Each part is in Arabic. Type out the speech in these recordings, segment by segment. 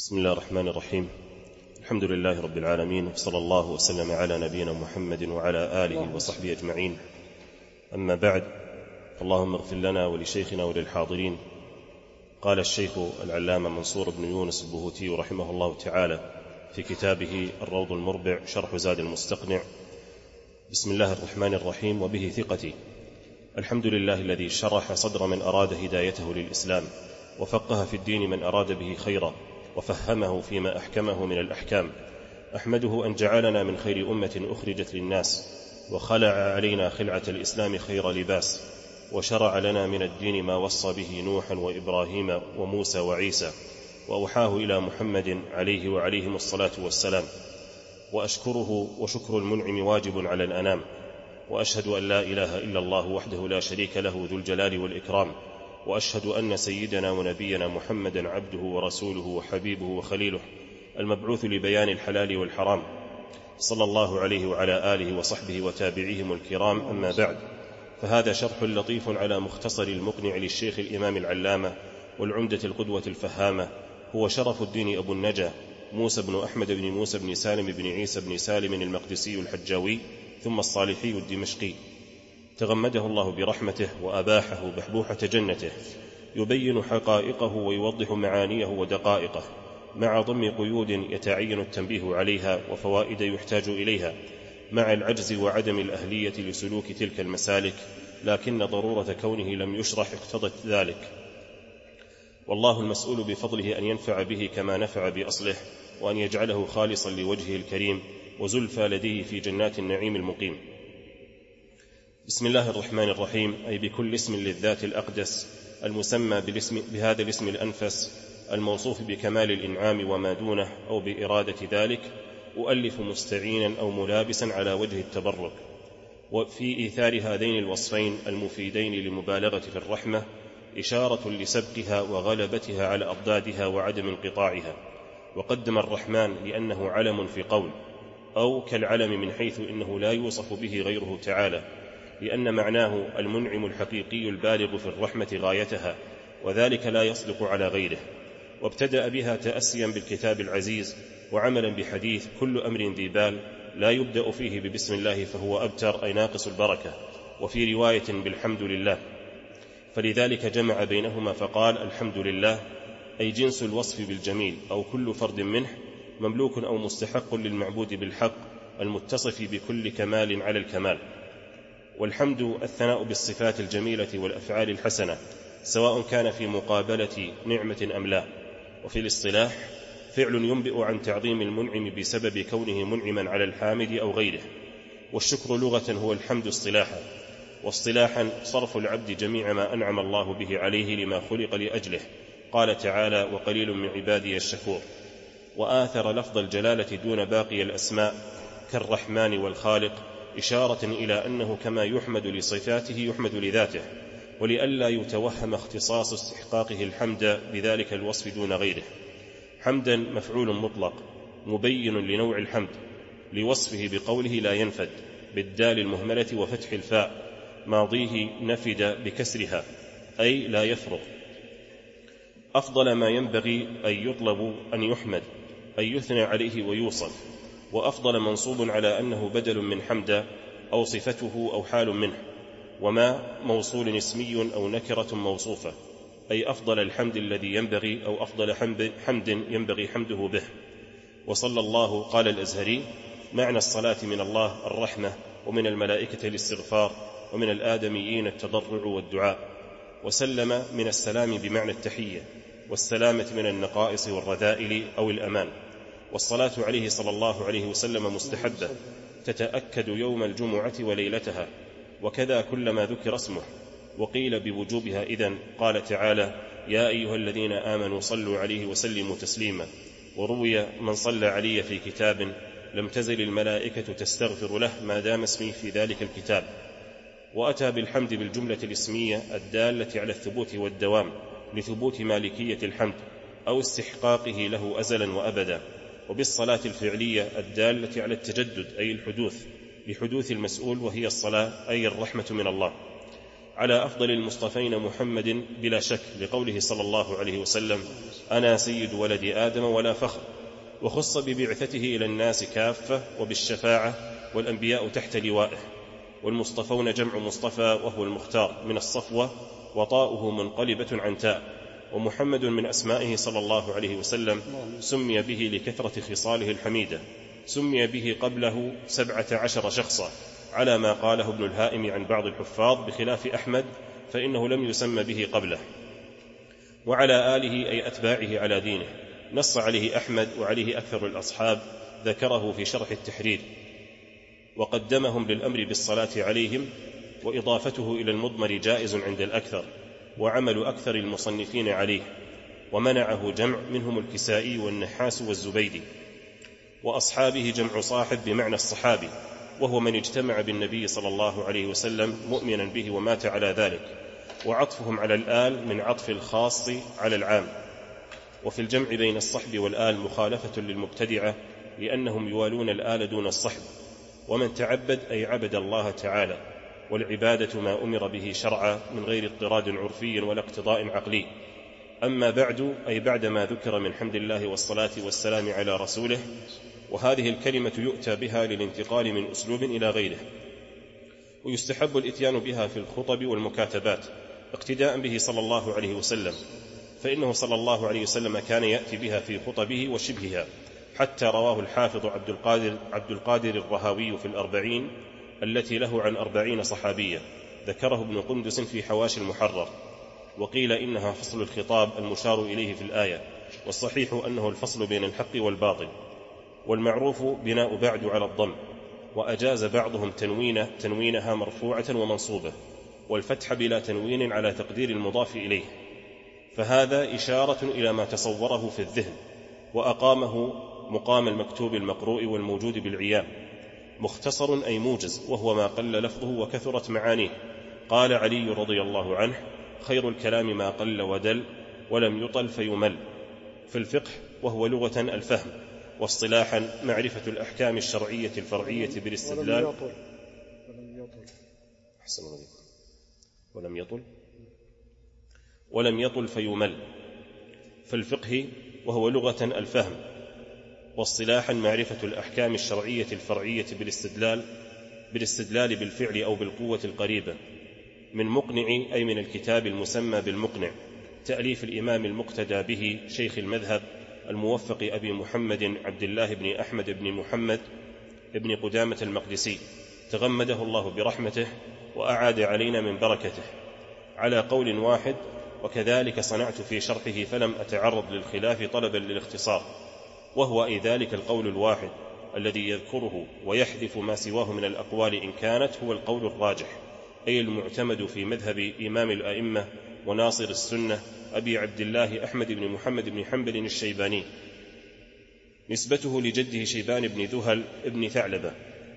بسم الله الرحمن الرحيم. الحمد لله رب العالمين، وصلى الله وسلم على نبينا محمد وعلى آله وصحبه أجمعين. أما بعد، اللهم اغفر لنا ولشيخنا وللحاضرين. قال الشيخ العلامة منصور بن يونس البهوتي رحمه الله تعالى في كتابه الروض المربع شرح زاد المستقنع: بسم الله الرحمن الرحيم، وبه ثقتي. الحمد لله الذي شرح صدر من أراد هدايته للإسلام، وفقه في الدين من أراد به خيرا، وفهمه فيما أحكمه من الأحكام. أحمده أن جعلنا من خير أمة أخرجت للناس، وخلع علينا خلعة الإسلام خير لباس، وشرع لنا من الدين ما وصى به نوحا وإبراهيم وموسى وعيسى، وأوحاه إلى محمد عليه وعليهم الصلاة والسلام. وأشكره وشكر المنعم واجب على الأنام، وأشهد أن لا إله إلا الله وحده لا شريك له ذو الجلال والإكرام، وأشهد أن سيدنا ونبينا محمدا عبده ورسوله وحبيبه وخليله، المبعوث لبيان الحلال والحرام، صلى الله عليه وعلى آله وصحبه وتابعيهم الكرام. أما بعد، فهذا شرح لطيف على مختصر المقنع للشيخ الإمام العلامة والعمدة القدوة الفهامة، هو شرف الدين أبو النجا موسى بن أحمد بن موسى بن سالم بن عيسى بن سالم المقدسي الحجاوي، ثم الصالحي الدمشقي، تغمده الله برحمته وأباحه بحبوحة جنته، يبين حقائقه ويوضح معانيه ودقائقه، مع ضم قيود يتعين التنبيه عليها وفوائد يحتاج إليها، مع العجز وعدم الأهلية لسلوك تلك المسالك، لكن ضرورة كونه لم يشرح اقتضت ذلك. والله المسؤول بفضله أن ينفع به كما نفع بأصله، وأن يجعله خالصا لوجهه الكريم وزلفى لديه في جنات النعيم المقيم. بسم الله الرحمن الرحيم، أي بكل اسم للذات الأقدس المسمى بهذا الاسم الأنفس الموصوف بكمال الإنعام وما دونه أو بإرادة ذلك، أؤلف مستعينا أو ملابسا على وجه التبرك، وفي إيثار هذين الوصفين المفيدين للمبالغة في الرحمة إشارة لسبقها وغلبتها على أضدادها وعدم انقطاعها. وقدم الرحمن لأنه علم في قول، أو كالعلم من حيث إنه لا يوصف به غيره تعالى، لأن معناه المنعم الحقيقي البالغ في الرحمة غايتها، وذلك لا يصدق على غيره. وابتدأ بها تأسيا بالكتاب العزيز، وعملا بحديث: كل أمر ذي بال لا يبدأ فيه ببسم الله فهو أبتر، أي ناقص البركة. وفي رواية بالحمد لله، فلذلك جمع بينهما فقال: الحمد لله، أي جنس الوصف بالجميل، أو كل فرد منه مملوك أو مستحق للمعبود بالحق المتصف بكل كمال على الكمال. والحمد الثناء بالصفات الجميلة والأفعال الحسنة، سواء كان في مقابلة نعمة أم لا. وفي الاصطلاح فعل ينبئ عن تعظيم المنعم بسبب كونه منعما على الحامد أو غيره. والشكر لغة هو الحمد اصطلاحا، واصطلاحا صرف العبد جميع ما أنعم الله به عليه لما خلق لأجله. قال تعالى: وقليل من عبادي الشكور. وآثر لفظ الجلالة دون باقي الأسماء كالرحمن والخالق، إشارة إلى أنه كما يحمد لصفاته يحمد لذاته، ولئلا يتوهم اختصاص استحقاقه الحمد بذلك الوصف دون غيره. حمدا مفعول مطلق مبين لنوع الحمد، لوصفه بقوله لا ينفد بالدال المهملة وفتح الفاء، ماضيه نفد بكسرها أي لا يفرغ. أفضل ما ينبغي أن يطلب أن يحمد، أن يثنى عليه ويوصف. وأفضل منصوب على أنه بدل من حمد، أو صفته أو حال منه. وما موصول اسمي أو نكرة موصوفة، أي أفضل الحمد الذي ينبغي، أو أفضل حمد ينبغي حمده به. وصلى الله، قال الأزهري: معنى الصلاة من الله الرحمة، ومن الملائكة الاستغفار، ومن الآدميين التضرع والدعاء. وسلم من السلام بمعنى التحية، والسلامة من النقائص والرذائل أو الأمان. والصلاة عليه صلى الله عليه وسلم مستحبة، تتأكد يوم الجمعة وليلتها، وكذا كلما ذكر اسمه. وقيل بوجوبها إذن، قال تعالى: يا أيها الذين آمنوا صلوا عليه وسلموا تسليما. وروي: من صلى علي في كتاب لم تزل الملائكة تستغفر له ما دام اسمي في ذلك الكتاب. وأتى بالحمد بالجملة الاسمية الدالة على الثبوت والدوام، لثبوت مالكية الحمد أو استحقاقه له أزلا وأبدا. وبالصلاة الفعلية الدالة على التجدد، أي الحدوث، لحدوث المسؤول وهي الصلاة، أي الرحمة من الله، على أفضل المصطفين محمد بلا شك، لقوله صلى الله عليه وسلم: أنا سيد ولد آدم ولا فخر، وخص ببعثته إلى الناس كافة وبالشفاعة، والأنبياء تحت لوائه، والمصطفون جمع مصطفى وهو المختار من الصفوة، وطاؤه منقلبة عن تاء. ومحمد من أسمائه صلى الله عليه وسلم سمي به لكثرة خصاله الحميدة، سمي به قبله 17 شخصا على ما قاله ابن الهائم عن بعض الحفاظ، بخلاف أحمد فإنه لم يسمى به قبله. وعلى آله أي أتباعه على دينه، نص عليه أحمد وعليه أكثر الأصحاب، ذكره في شرح التحرير، وقدمهم للأمر بالصلاة عليهم، وإضافته إلى المضمر جائز عند الأكثر، وعمل أكثر المصنفين عليه، ومنعه جمع منهم الكسائي والنحاس والزبيدي. وأصحابه جمع صاحب بمعنى الصحابي، وهو من اجتمع بالنبي صلى الله عليه وسلم مؤمنا به ومات على ذلك، وعطفهم على الآل من عطف الخاص على العام. وفي الجمع بين الصحب والآل مخالفة للمبتدعة، لأنهم يوالون الآل دون الصحب. ومن تعبد أي عبد الله تعالى، والعبادة ما أمر به شرعا من غير اضطراد عرفي ولا اقتضاء عقلي. أما بعد أي بعد ما ذكر من حمد الله والصلاة والسلام على رسوله. وهذه الكلمة يؤتى بها للانتقال من أسلوب إلى غيره، ويستحب الإتيان بها في الخطب والمكاتبات اقتداء به صلى الله عليه وسلم، فإنه صلى الله عليه وسلم كان يأتي بها في خطبه وشبهها، حتى رواه الحافظ عبد القادر الرهاوي في الأربعين التي له عن 40 صحابية، ذكره ابن قندس في حواشي المحرر. وقيل إنها فصل الخطاب المشار إليه في الآية، والصحيح أنه الفصل بين الحق والباطل. والمعروف بناء بعد على الضم، وأجاز بعضهم تنوينها مرفوعة ومنصوبة، والفتح بلا تنوين على تقدير المضاف إليه، فهذا إشارة إلى ما تصوره في الذهن، وأقامه مقام المكتوب المقروء والموجود بالعيان. مختصر أي موجز، وهو ما قل لفظه وكثرت معانيه. قال علي رضي الله عنه: خير الكلام ما قل ودل ولم يطل فيمل. في الفقه وهو لغة الفهم، واصطلاحا معرفة الأحكام الشرعية الفرعية بالاستدلال. ولم يطل فيمل. في الفقه وهو لغة الفهم، واصطلاحا معرفة الأحكام الشرعية الفرعية بالاستدلال بالفعل أو بالقوة القريبة. من مقنع أي من الكتاب المسمى بالمقنع، تأليف الإمام المقتدى به شيخ المذهب الموفق أبي محمد عبد الله بن أحمد بن محمد بن قدامة المقدسي، تغمده الله برحمته وأعاد علينا من بركته، على قول واحد. وكذلك صنعت في شرحه فلم أتعرض للخلاف طلبا للاختصار، وهو أي ذلك القول الواحد الذي يذكره ويحذف ما سواه من الأقوال إن كانت هو القول الراجح، أي المعتمد في مذهب إمام الأئمة وناصر السنة أبي عبد الله أحمد بن محمد بن حنبل الشيباني، نسبته لجده شيبان بن ذهل بن ثعلبة.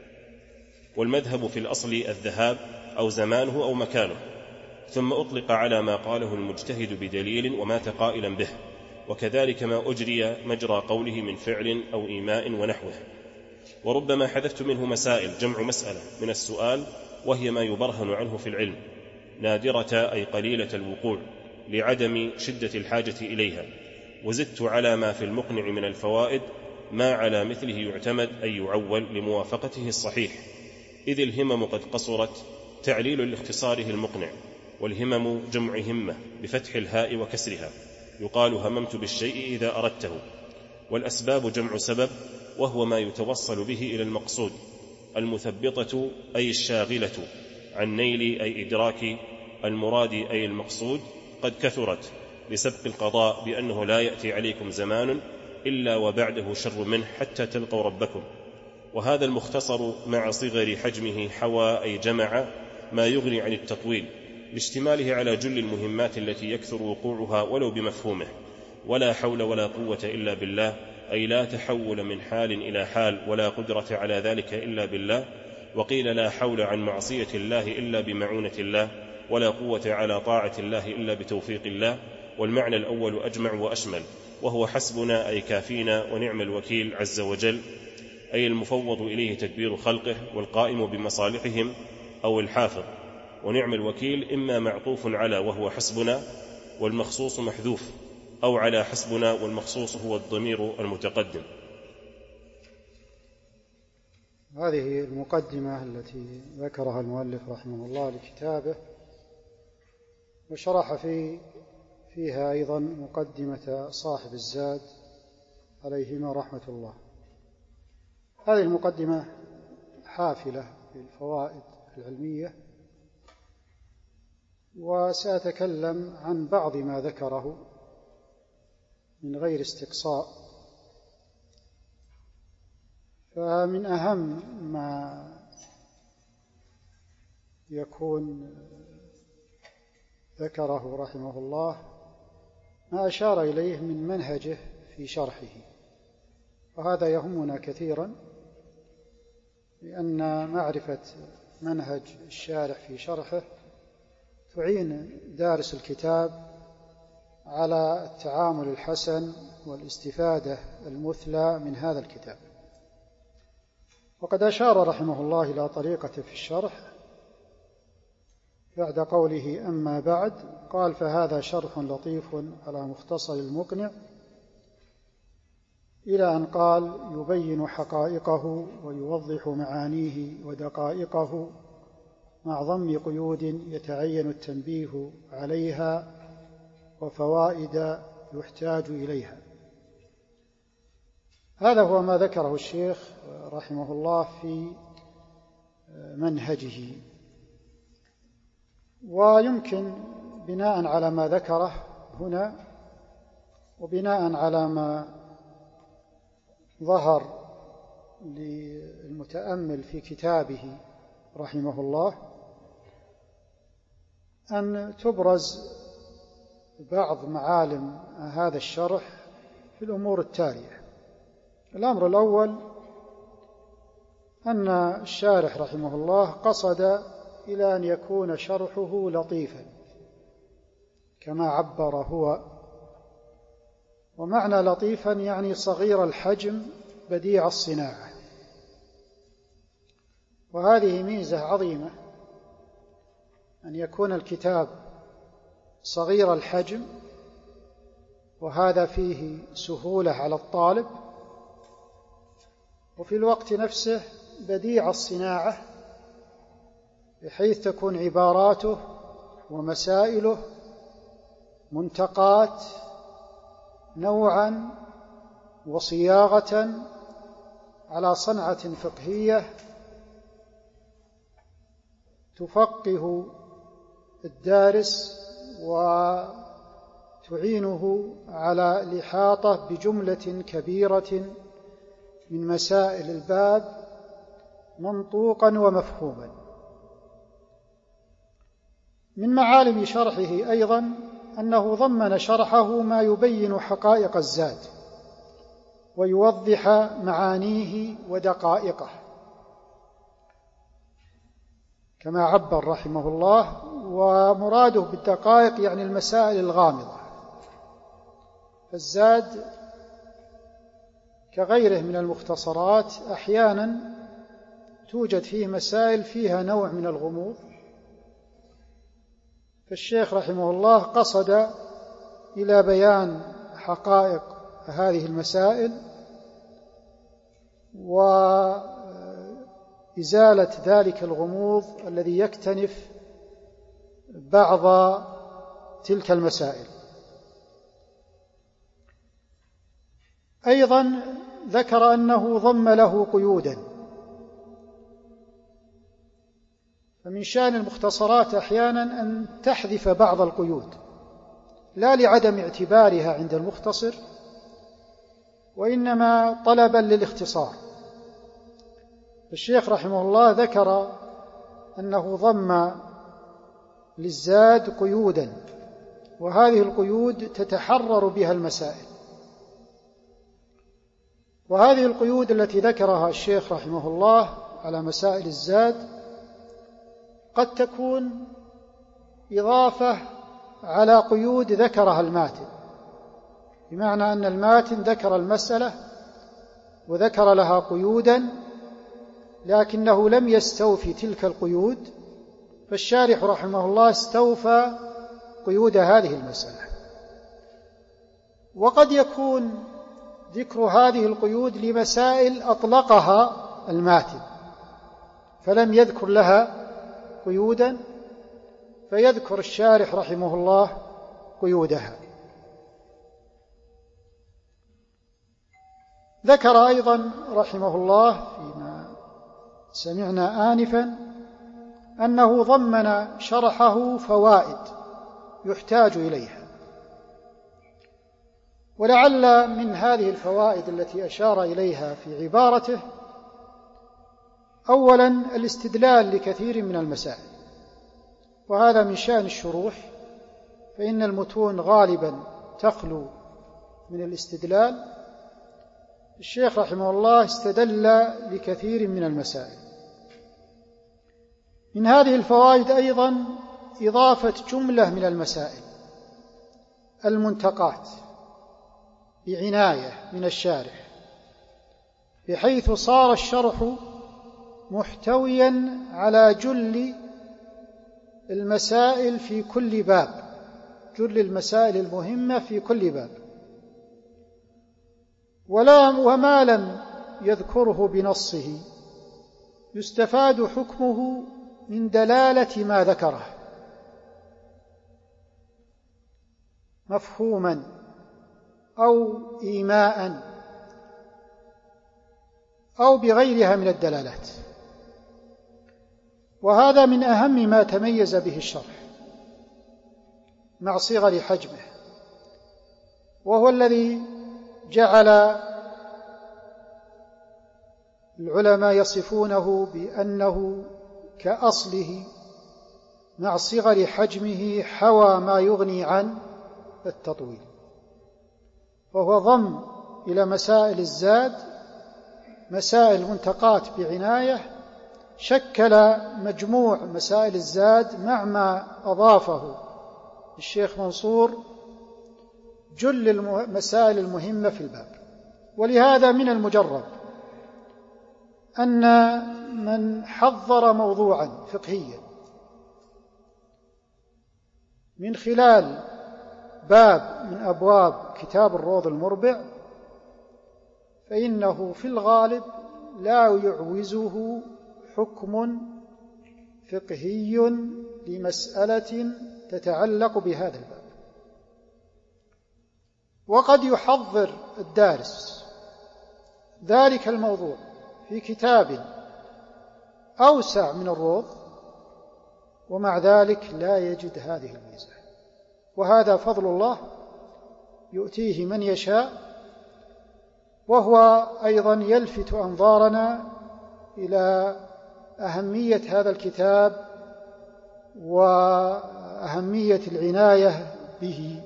والمذهب في الأصل الذهاب أو زمانه أو مكانه، ثم أطلق على ما قاله المجتهد بدليل ومات قائلا به، وكذلك ما أجري مجرى قوله من فعل أو إيماء ونحوه. وربما حذفت منه مسائل، جمع مسألة من السؤال، وهي ما يبرهن عنه في العلم، نادرة أي قليلة الوقوع لعدم شدة الحاجة إليها. وزدت على ما في المقنع من الفوائد ما على مثله يعتمد أي يعول لموافقته الصحيح، إذ الهمم قد قصرت، تعليل لاختصاره المقنع. والهمم جمع همة بفتح الهاء وكسرها، يقال هممت بالشيء إذا أردته. والأسباب جمع سبب، وهو ما يتوصل به إلى المقصود. المثبطة أي الشاغلة عن نيل أي إدراك المراد أي المقصود، قد كثرت لسبق القضاء بأنه لا يأتي عليكم زمان إلا وبعده شر منه حتى تلقوا ربكم. وهذا المختصر مع صغر حجمه حوى أي جمع ما يغني عن التطويل، لاشتماله على جل المهمات التي يكثر وقوعها ولو بمفهومه. ولا حول ولا قوة إلا بالله، أي لا تحول من حال إلى حال ولا قدرة على ذلك إلا بالله. وقيل لا حول عن معصية الله إلا بمعونة الله، ولا قوة على طاعة الله إلا بتوفيق الله. والمعنى الأول أجمع وأشمل، وهو حسبنا أي كافينا ونعم الوكيل عز وجل، أي المفوض إليه تدبير خلقه والقائم بمصالحهم، أو الحافظ. ونعم الوكيل إما معطوف على وهو حسبنا، والمخصوص محذوف، أو على حسبنا، والمخصوص هو الضمير المتقدم. هذه المقدمة التي ذكرها المؤلف رحمه الله لكتابه، وشرح فيها أيضا مقدمة صاحب الزاد عليهما رحمة الله. هذه المقدمة حافلة بالفوائد العلمية، وسأتكلم عن بعض ما ذكره من غير استقصاء. فمن أهم ما يكون ذكره رحمه الله ما أشار إليه من منهجه في شرحه، وهذا يهمنا كثيرا، لأن معرفة منهج الشارح في شرحه تعين دارس الكتاب على التعامل الحسن والاستفادة المثلى من هذا الكتاب. وقد أشار رحمه الله إلى طريقة في الشرح بعد قوله أما بعد، قال: فهذا شرح لطيف على مختصر المقنع، إلى أن قال: يبين حقائقه ويوضح معانيه ودقائقه مع ضم قيود يتعين التنبيه عليها وفوائد يحتاج إليها. هذا هو ما ذكره الشيخ رحمه الله في منهجه. ويمكن بناء على ما ذكره هنا وبناء على ما ظهر للمتأمل في كتابه رحمه الله أن تبرز بعض معالم هذا الشرح في الأمور التالية. الأمر الأول أن الشارح رحمه الله قصد إلى أن يكون شرحه لطيفا كما عبر هو، ومعنى لطيفا يعني صغير الحجم بديع الصناعة، وهذه ميزة عظيمة أن يكون الكتاب صغير الحجم، وهذا فيه سهولة على الطالب، وفي الوقت نفسه بديع الصناعة، بحيث تكون عباراته ومسائله منتقات نوعا وصياغة على صنعة فقهية تفقه الدارس وتعينه على الإحاطة بجملة كبيرة من مسائل الباب منطوقا ومفهوما. من معالم شرحه أيضا أنه ضمن شرحه ما يبين حقائق الزاد ويوضح معانيه ودقائقه، كما عبر رحمه الله، ومراده بالدقائق يعني المسائل الغامضة. فالزاد كغيره من المختصرات أحيانا توجد فيه مسائل فيها نوع من الغموض، فالشيخ رحمه الله قصد إلى بيان حقائق هذه المسائل وإزالة ذلك الغموض الذي يكتنف بعض تلك المسائل. أيضا ذكر أنه ضم له قيودا، فمن شأن المختصرات أحيانا أن تحذف بعض القيود، لا لعدم اعتبارها عند المختصر، وإنما طلبا للاختصار. الشيخ رحمه الله ذكر أنه ضم للزاد قيودا، وهذه القيود تتحرر بها المسائل. وهذه القيود التي ذكرها الشيخ رحمه الله على مسائل الزاد قد تكون إضافة على قيود ذكرها الماتن، بمعنى أن الماتن ذكر المسألة وذكر لها قيودا، لكنه لم يستوفي تلك القيود، فالشارح رحمه الله استوفى قيود هذه المسألة. وقد يكون ذكر هذه القيود لمسائل أطلقها الماتن فلم يذكر لها قيودا، فيذكر الشارح رحمه الله قيودها. ذكر أيضا رحمه الله فيما سمعنا آنفا أنه ضمن شرحه فوائد يحتاج إليها، ولعل من هذه الفوائد التي أشار إليها في عبارته أولا الاستدلال لكثير من المسائل، وهذا من شأن الشروح، فإن المتون غالبا تخلو من الاستدلال. الشيخ رحمه الله استدل لكثير من المسائل. من هذه الفوائد أيضا إضافة جملة من المسائل المنتقات بعناية من الشارح، بحيث صار الشرح محتويا على جل المسائل في كل باب، جل المسائل المهمة في كل باب، وما لم يذكره بنصه يستفاد حكمه من دلالة ما ذكره مفهوما أو إيماء أو بغيرها من الدلالات. وهذا من أهم ما تميز به الشرح مع صغر حجمه، وهو الذي جعل العلماء يصفونه بأنه كأصله مع صغر حجمه حوى ما يغني عن التطويل، وهو ضم إلى مسائل الزاد مسائل منتقات بعناية، شكل مجموع مسائل الزاد مع ما أضافه الشيخ منصور جل المسائل المهمة في الباب. ولهذا من المجرب أن من حضر موضوعا فقهيا من خلال باب من أبواب كتاب الروض المربع فإنه في الغالب لا يعوزه حكم فقهي لمسألة تتعلق بهذا الباب، وقد يحضر الدارس ذلك الموضوع في كتاب أوسع من الروض ومع ذلك لا يجد هذه الميزة. وهذا فضل الله يؤتيه من يشاء، وهو أيضا يلفت أنظارنا إلى أهمية هذا الكتاب وأهمية العناية به.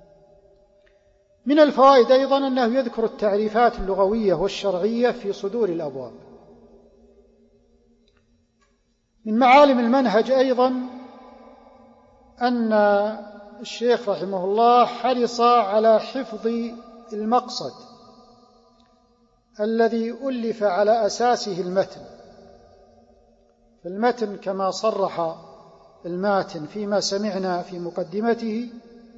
من الفوائد أيضا أنه يذكر التعريفات اللغوية والشرعية في صدور الأبواب. من معالم المنهج أيضا أن الشيخ رحمه الله حرص على حفظ المقصد الذي ألف على أساسه المتن. المتن كما صرح الماتن فيما سمعنا في مقدمته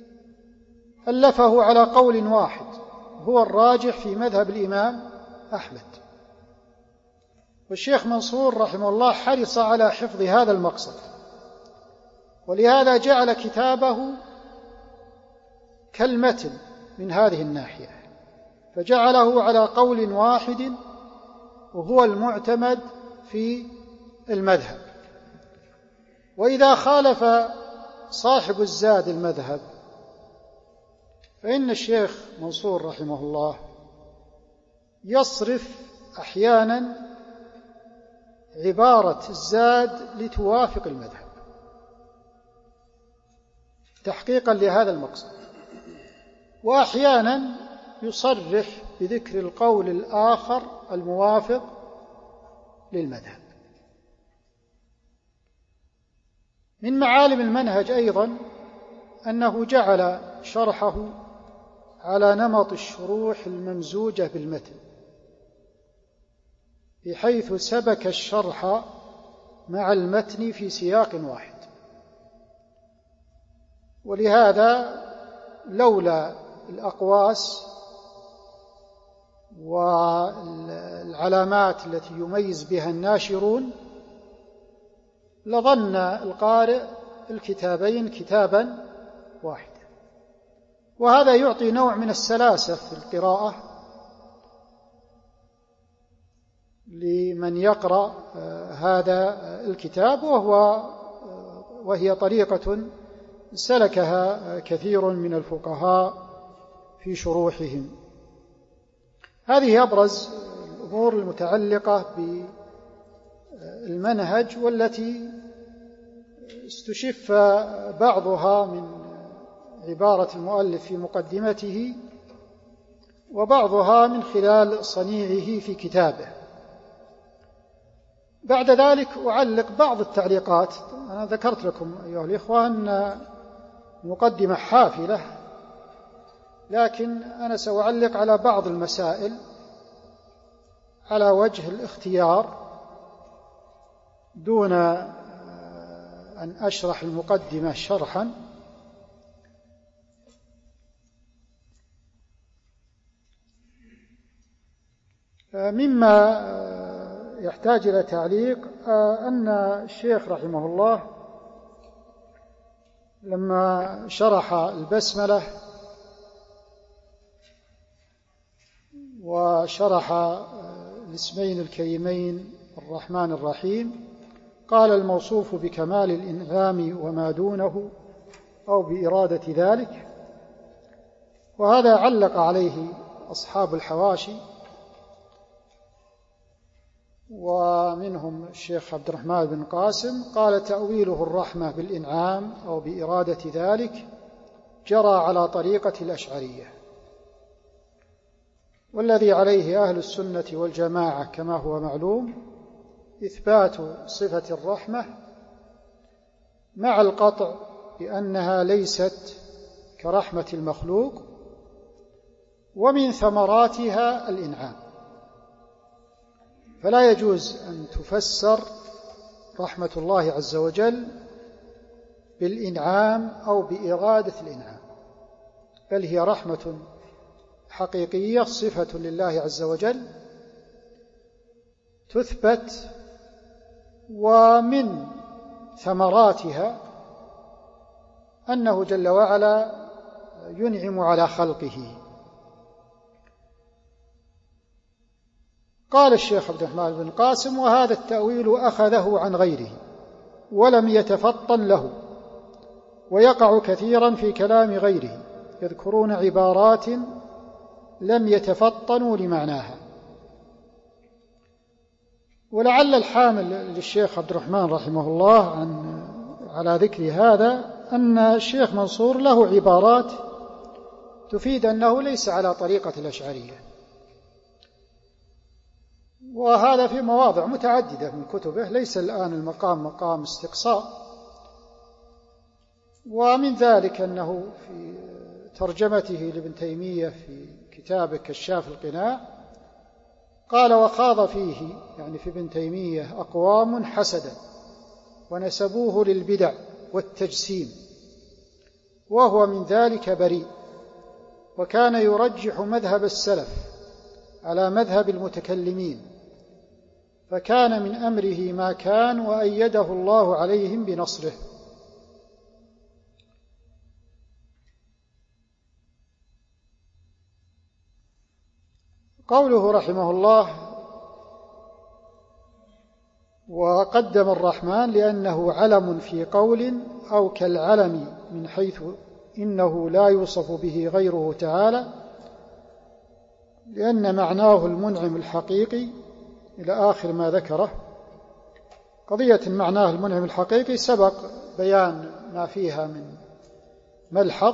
ألفه على قول واحد هو الراجح في مذهب الإمام أحمد، والشيخ منصور رحمه الله حرص على حفظ هذا المقصد، ولهذا جعل كتابه كالمتن من هذه الناحية، فجعله على قول واحد وهو المعتمد في المذهب. وإذا خالف صاحب الزاد المذهب فإن الشيخ منصور رحمه الله يصرف أحيانا عبارة الزاد لتوافق المذهب تحقيقا لهذا المقصد، وأحيانا يصرح بذكر القول الآخر الموافق للمذهب. من معالم المنهج أيضا أنه جعل شرحه على نمط الشروح الممزوجة بالمتن، بحيث سبك الشرح مع المتن في سياق واحد. ولهذا لولا الأقواس والعلامات التي يميز بها الناشرون لظن القارئ الكتابين كتابا واحدا، وهذا يعطي نوع من السلاسة في القراءة لمن يقرأ هذا الكتاب، وهي طريقة سلكها كثير من الفقهاء في شروحهم. هذه أبرز الأمور المتعلقة بالمنهج، والتي استشف بعضها من عبارة المؤلف في مقدمته، وبعضها من خلال صنيعه في كتابه. بعد ذلك أعلق بعض التعليقات. أنا ذكرت لكم أيها الإخوة أن المقدمة حافلة، لكن أنا سأعلق على بعض المسائل على وجه الاختيار دون أن أشرح المقدمة شرحا. مما يحتاج إلى تعليق أن الشيخ رحمه الله لما شرح البسملة وشرح الاسمين الكريمين الرحمن الرحيم قال: الموصوف بكمال الإنعام وما دونه أو بإرادة ذلك. وهذا علق عليه أصحاب الحواشي، ومنهم الشيخ عبد الرحمن بن قاسم قال: تأويله الرحمة بالإنعام أو بإرادة ذلك جرى على طريقة الأشعرية، والذي عليه أهل السنة والجماعة كما هو معلوم إثبات صفة الرحمة مع القطع بأنها ليست كرحمة المخلوق، ومن ثمراتها الإنعام، فلا يجوز أن تفسر رحمة الله عز وجل بالإنعام أو بإرادة الإنعام، بل هي رحمة حقيقية صفة لله عز وجل تثبت، ومن ثمراتها أنه جل وعلا ينعم على خلقه. قال الشيخ عبد الرحمن بن قاسم: وهذا التأويل أخذه عن غيره ولم يتفطن له، ويقع كثيرا في كلام غيره، يذكرون عبارات لم يتفطنوا لمعناها. ولعل الحامل للشيخ عبد الرحمن رحمه الله على ذكر هذا أن الشيخ منصور له عبارات تفيد أنه ليس على طريقة الأشعرية، وهذا في مواضع متعددة من كتبه، ليس الآن المقام مقام استقصاء. ومن ذلك أنه في ترجمته لابن تيمية في كتابه كشاف القناع قال: وخاض فيه، يعني في ابن تيمية، أقوام حسدا ونسبوه للبدع والتجسيم، وهو من ذلك بريء، وكان يرجح مذهب السلف على مذهب المتكلمين، فكان من أمره ما كان، وأيده الله عليهم بنصره. قوله رحمه الله: وقدم الرحمن لأنه علم في قول أو كالعلم من حيث إنه لا يوصف به غيره تعالى، لأن معناه المنعم الحقيقي إلى آخر ما ذكره. قضية معناه المنعم الحقيقي سبق بيان ما فيها من ملحظ،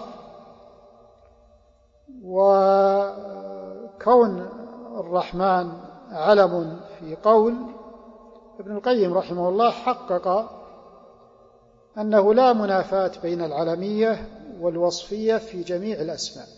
وكون الرحمن علم في قول، ابن القيم رحمه الله حقق أنه لا منافاة بين العلمية والوصفية في جميع الأسماء،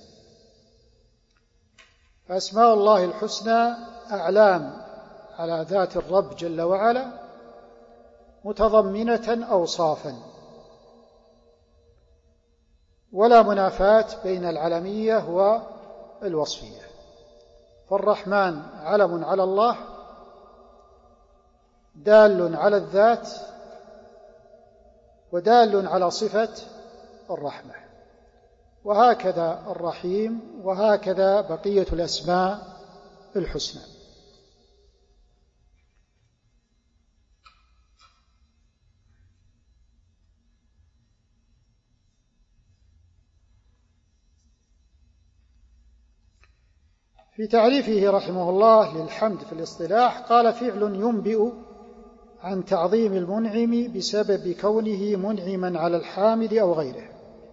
فأسماء الله الحسنى أعلام على ذات الرب جل وعلا متضمنة أوصافا، ولا منافاة بين العلمية والوصفية. فالرحمن علم على الله دال على الذات ودال على صفة الرحمة، وهكذا الرحيم، وهكذا بقية الأسماء الحسنى. في تعريفه رحمه الله للحمد في الاصطلاح قال: فعل ينبئ عن تعظيم المنعم بسبب كونه منعما على الحامد أو غيره.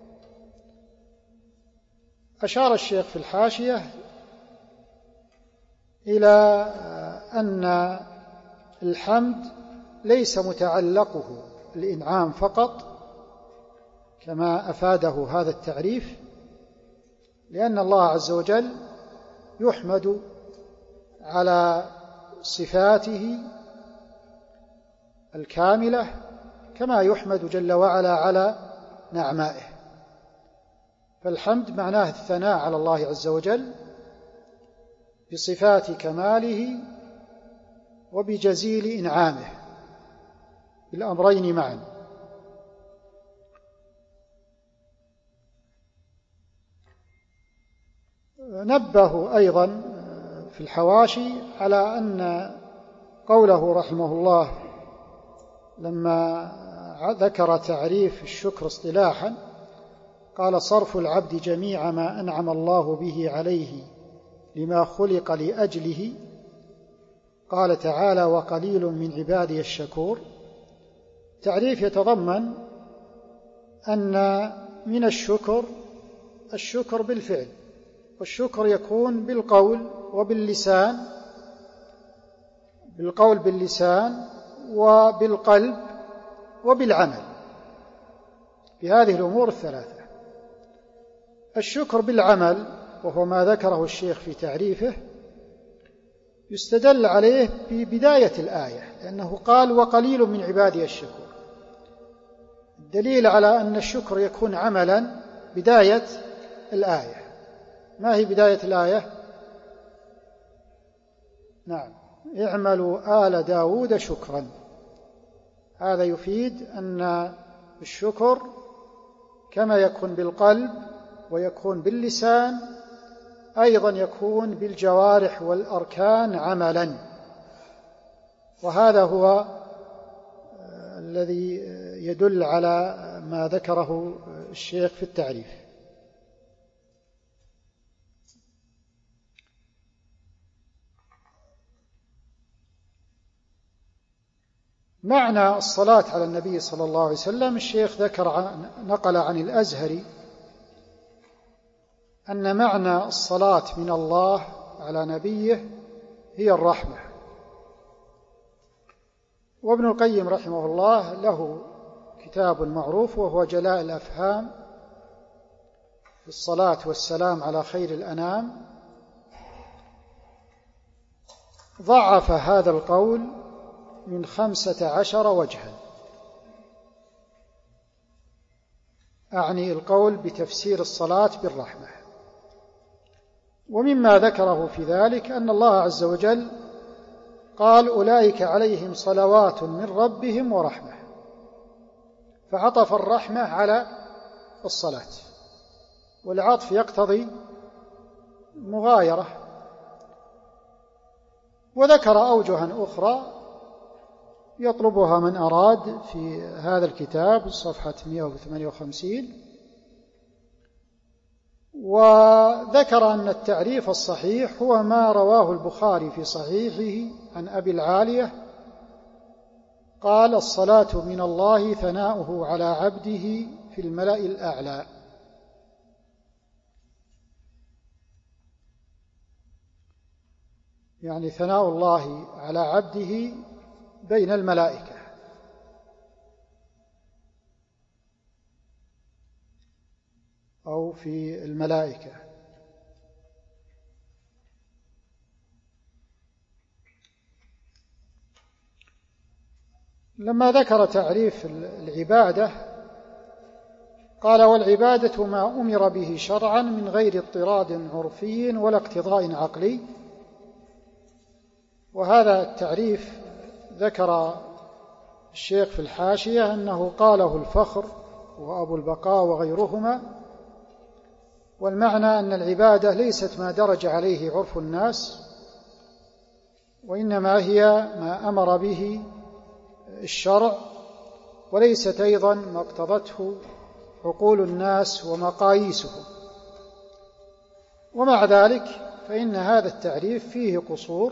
أشار الشيخ في الحاشية إلى أن الحمد ليس متعلقه الإنعام فقط كما أفاده هذا التعريف، لأن الله عز وجل يحمد على صفاته الكاملة كما يحمد جل وعلا على نعمائه. فالحمد معناه الثناء على الله عز وجل بصفات كماله وبجزيل إنعامه بالأمرين معا. نبه أيضا في الحواشي على أن قوله رحمه الله لما ذكر تعريف الشكر اصطلاحا قال: صرف العبد جميع ما أنعم الله به عليه لما خلق لأجله. قال تعالى: وقليل من عبادي الشكور. تعريف يتضمن أن من الشكر بالفعل، والشكر يكون بالقول وباللسان، بالقول باللسان وبالقلب وبالعمل، بهذه الأمور الثلاثة. الشكر بالعمل وهو ما ذكره الشيخ في تعريفه يستدل عليه ببداية الآية، لأنه قال: وقليل من عبادي الشكور. الدليل على أن الشكر يكون عملا بداية الآية. ما هي بداية الآية؟ نعم: اعملوا آل داود شكرا. هذا يفيد أن الشكر كما يكون بالقلب ويكون باللسان أيضا يكون بالجوارح والأركان عملا، وهذا هو الذي يدل على ما ذكره الشيخ في التعريف. معنى الصلاة على النبي صلى الله عليه وسلم، الشيخ نقل عن الأزهري أن معنى الصلاة من الله على نبيه هي الرحمة. وابن القيم رحمه الله له كتاب معروف وهو جلاء الأفهام في الصلاة والسلام على خير الأنام، ضعف هذا القول من 15 وجها، أعني القول بتفسير الصلاة بالرحمة. ومما ذكره في ذلك أن الله عز وجل قال: أولئك عليهم صلوات من ربهم ورحمة، فعطف الرحمة على الصلاة، والعطف يقتضي مغايرة. وذكر أوجها أخرى يطلبها من أراد في هذا الكتاب صفحة 158، وذكر أن التعريف الصحيح هو ما رواه البخاري في صحيحه عن أبي العالية قال: الصلاة من الله ثناؤه على عبده في الملأ الأعلى. يعني ثناء الله على عبده بين الملائكة. أو في الملائكة. لما ذكر تعريف العبادة قال: والعبادة ما أمر به شرعا من غير اضطراد عرفي ولا اقتضاء عقلي. وهذا التعريف ذكر الشيخ في الحاشية أنه قاله الفخر وأبو البقاء وغيرهما، والمعنى أن العبادة ليست ما درج عليه عرف الناس، وإنما هي ما أمر به الشرع، وليست أيضا ما اقتضته عقول الناس ومقاييسهم. ومع ذلك فإن هذا التعريف فيه قصور.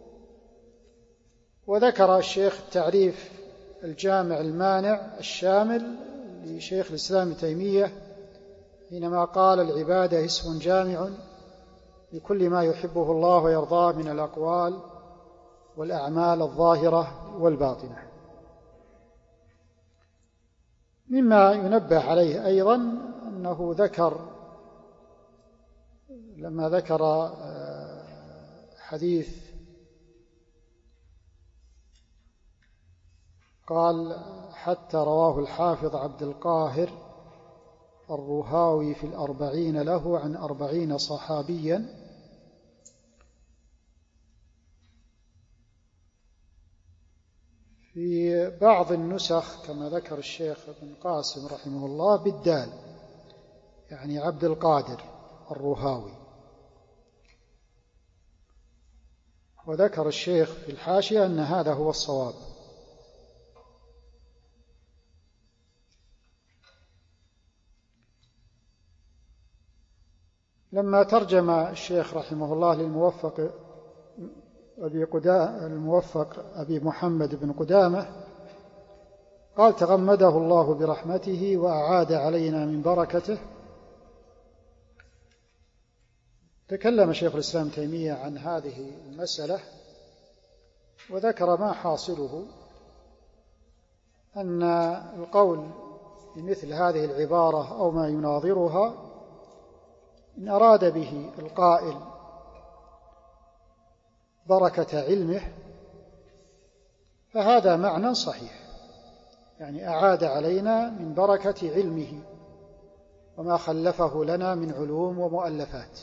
وذكر الشيخ التعريف الجامع المانع الشامل لشيخ الإسلام ابن تيمية حينما قال: العبادة اسم جامع لكل ما يحبه الله ويرضاه من الأقوال والأعمال الظاهرة والباطنة. مما ينبه عليه أيضا أنه لما ذكر حديث قال: حتى رواه الحافظ عبد القاهر الرهاوي في 40 له عن 40 صحابيا. في بعض النسخ كما ذكر الشيخ ابن قاسم رحمه الله بالدال، يعني عبد القادر الرهاوي. وذكر الشيخ في الحاشية أن هذا هو الصواب. لما ترجم الشيخ رحمه الله للموفق أبي محمد بن قدامة قال: تغمده الله برحمته وأعاد علينا من بركته. تكلم شيخ الإسلام ابن تيمية عن هذه المسألة وذكر ما حاصله أن القول بمثل هذه العبارة أو ما يناظرها إن أراد به القائل بركة علمه فهذا معنى صحيح، يعني أعاد علينا من بركة علمه وما خلفه لنا من علوم ومؤلفات.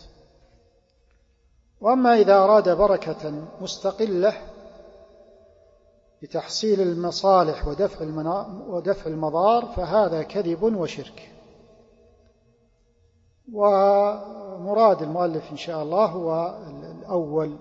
وأما إذا أراد بركة مستقلة بتحصيل المصالح ودفع المضار فهذا كذب وشرك. ومراد المؤلف إن شاء الله هو الأول.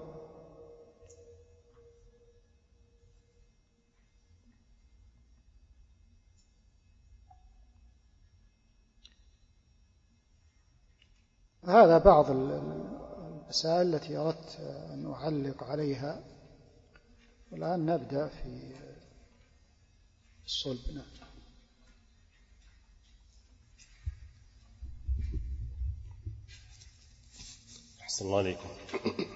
هذا بعض المسائل التي أردت أن أعلق عليها، والآن نبدأ في الصلب. أحسن الله عليكم.